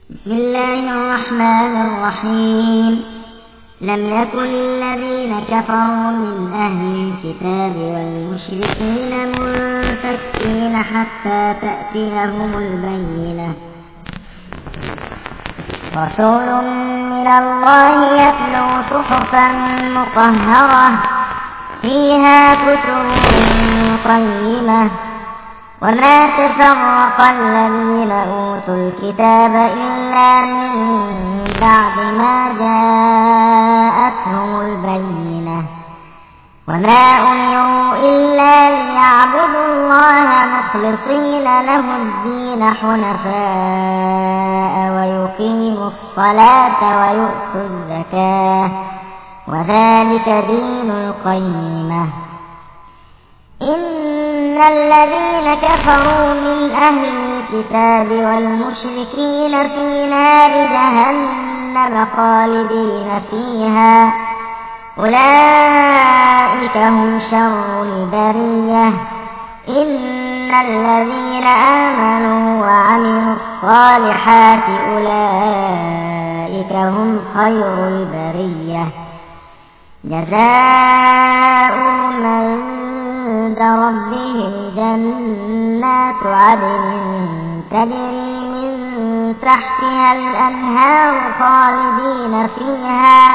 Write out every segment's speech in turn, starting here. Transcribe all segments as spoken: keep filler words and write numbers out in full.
بسم الله الرحمن الرحيم. لم يكن الذين كفروا من أهل الكتاب والمشركين منفكين حتى تأتيهم البينة. رسول من الله يتلو صحفا مطهرة فيها كتب قيمة وما تفرق الذين أوتوا الكتاب إلا من بعد ما جاءتهم البينة وما أمروا إلا ليعبدوا الله مخلصين له الدين حنفاء ويقيموا الصلاة ويؤتوا الزكاة وذلك دين القيمة. إن الذين كفروا من أهل الكتاب والمشركين في نار جهنم خالدين فيها أولئك هم شر البرية. إن الذين آمنوا وعملوا الصالحات أولئك هم خير البرية. جزاؤهم عند ربهم جنات عدن تجري من تحتها الأنهار خالدين فيها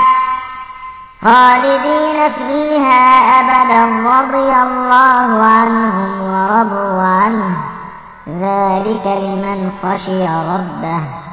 خالدين فيها أبدا رضي الله عنهم ورضوا عنه ذلك لمن خشي ربه.